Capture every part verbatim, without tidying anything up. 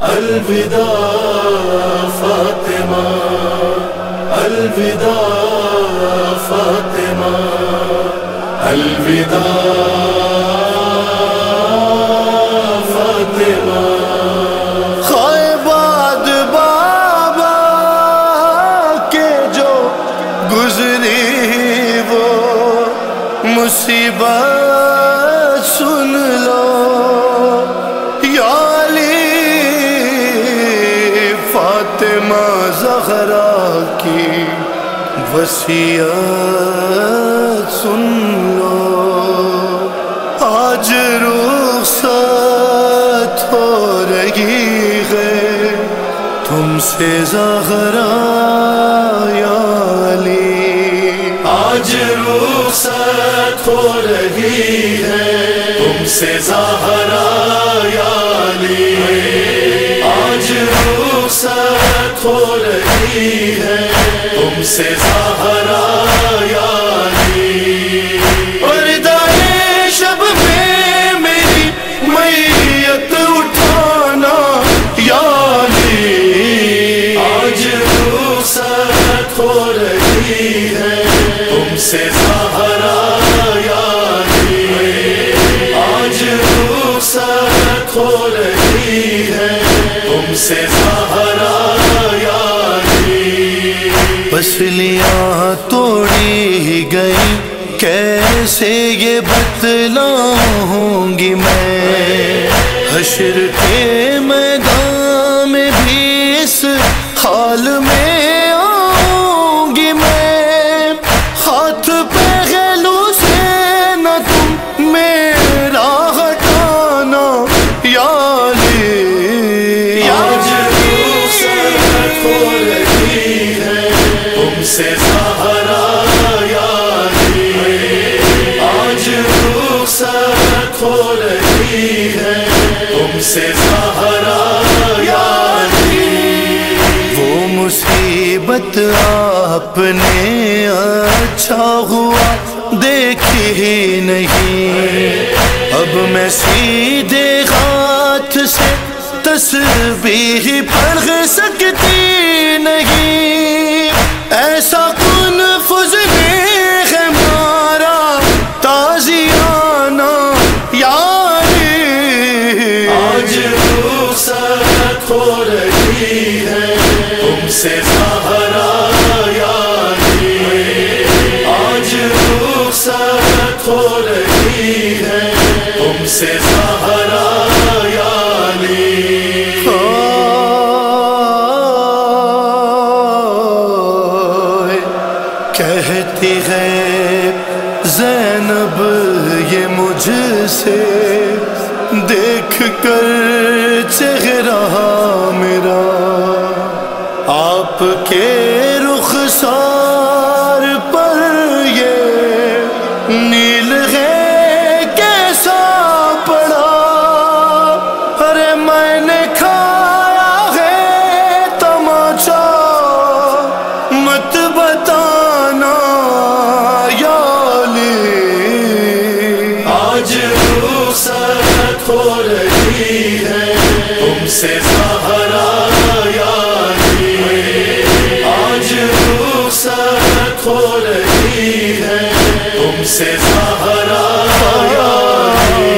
الوداع فاطمہ، الوداع فاطمہ، الوداع فاطمہ۔ خائباد بابا کے جو گزری وہ مصیبت سن لو یا علی، فاطمہ زہرا کی وصیت سن لو۔ آج رخصت ہو رہی ہے تم سے زہرا یا علی، آج رخصت ہو رہی ہے تم سے زہرا یا علی، آج رخصت ہو رہی ہے تم سے زہرا یا علی۔ پردۂ شب میں میری میت اٹھانا یا علی، آج رخصت ہو رہی ہے تم سے زہرا یا علی، آج رخصت ہو رہی ہے تم سے زہرا یا علی۔ پسلیاں توڑی گئی کیسے یہ بتلاؤں گی میں، حشر کے میدان میں بھی اس حال میں آؤں گی میں، ہاتھ پہلو سے نہ تم میرا ہٹانا یا علی، آج رخصت ہو رہی ہے تم سے زہرا یا علی، آج رخصت ہو رہی ہے تم سے زہرا یا علی۔ وہ مصیبت آپ نے اچھا ہوا دیکھی ہی نہیں، اب میں سیدھے ہاتھ سے تسبیح پڑھ سکتی نہیں، ایسا کن فضلے ہے مارا تازیانہ یا علی، آج رخصت ہو رہی ہے تم سے زہرا یا علی، آج رخصت ہو رہی ہے تم سے زہرا یا علی۔ کہتی ہے زینب یہ مجھ سے دیکھ کر چہرہ میرا، آپ کے رخسار پر یہ نیل ہے کیسا پڑا، ارے میں نے کھایا ہے تماچا مت بتانا یا علی، آج رخصت ہو رہی ہے تم سے زہرا یا علی، آج رخصت ہو رہی ہے تم سے زہرا یا علی۔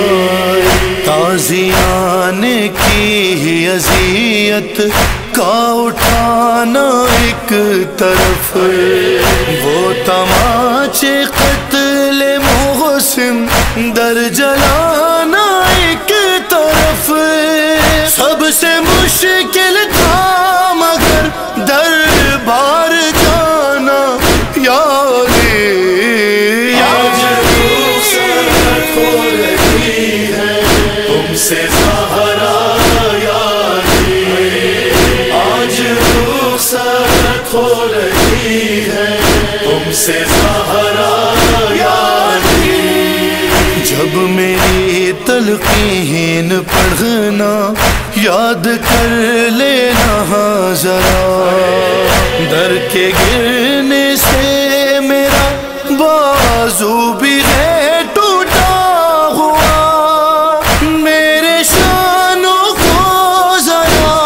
تازیان کی اذیت کا اٹھانا ایک طرف، وہ تماچے قتل محسن در جلانا ایک طرف، سب سے مشکل تھا مگر دربار جانا یا علی، آج رخصت ہو رہی ہے تم سے زہرا یا علی، آج رخصت ہو رہی ہے تم سے زہرا یا علی۔ جب میری تلقین پڑھنا یاد کر لینا ذرا، در کے گرنے سے میرا بازو بھی ہے ٹوٹا ہوا، میرے شانوں کو ذرا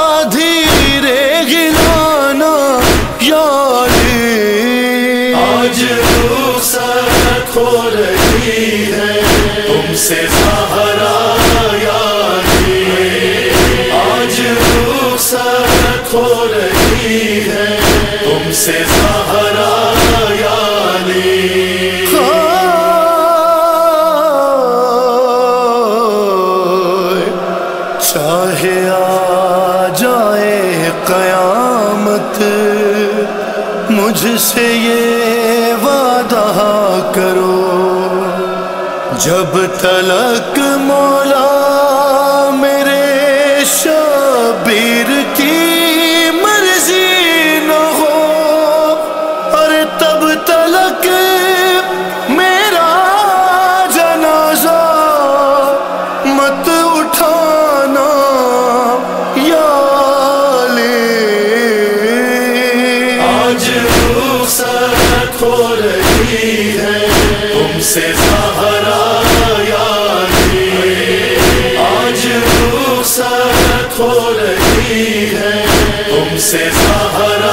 رخصت ہو رہی ہے تم سے زہرا یعنی چاہے آ جائے قیامت مجھ سے یہ وعدہ کرو جب تلک مولا میرے شبیر کی مرضی نہ ہو اور تب تلک میرا جنازہ مت اٹھانا یا آج رخصت ہو رہی ہے تم سے زہرا یعنی آج رخصت ہو رہی ہے تم سے زہرا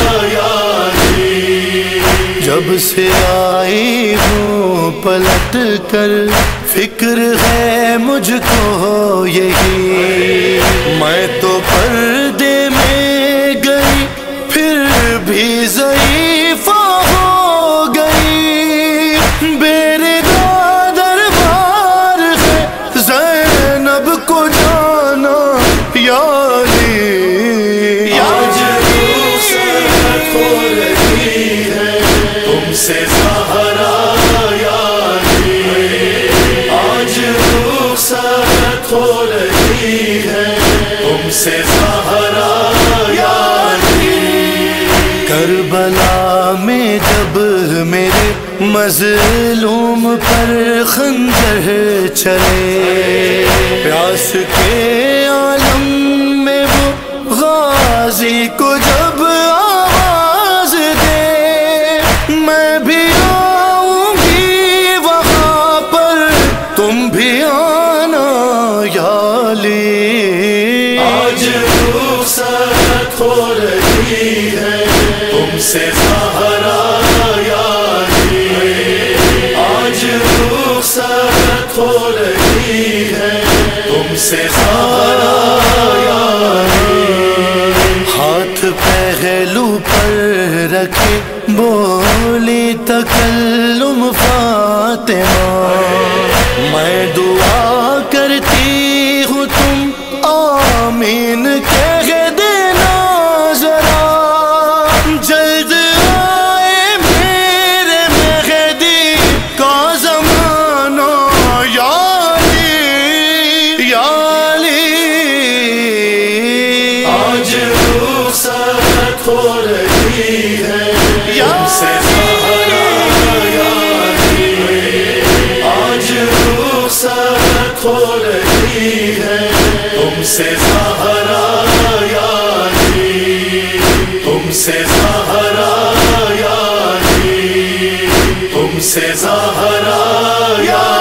یعنی جب سے آئی ہوں پلٹ کر فکر ہے مجھ کو یہی میں تو پردے میں گئی پھر بھی ضعیفہ ہو گئی بیردا دربار ہے زینب کو جانا یا علی آج رخصت ہو رہی ہے تم سے زہرا یعنی آج رخصت ہو رہی ہے تم سے زہرا یعنی کربلا میں جب میرے مظلوم پر خنجر چلے پیاس کے عالم میں وہ غازی کو جب آواز دے میں بھی آؤں گی وہاں پر تم بھی آنا یا علی آج رخصت ہو رہی ہے تم سے زہرا یعنی آج رخصت ہو رہی ہے تم سے زہرا یعنی ہاتھ پہلو پر رکھے بولی تکلم فاطمہ میں دعا کرتی ہوں تم آمین کہہ دینا ذرا جلد آئے میرے مہدی کا زمانہ یا علی یا علی آج رخصت ہو رہی ہے تم سے زہرا یعنی آج رخصت ہو رہی ہے تم سے زہرا یعنی تم سے زہرا یعنی تم سے زہرا یعنی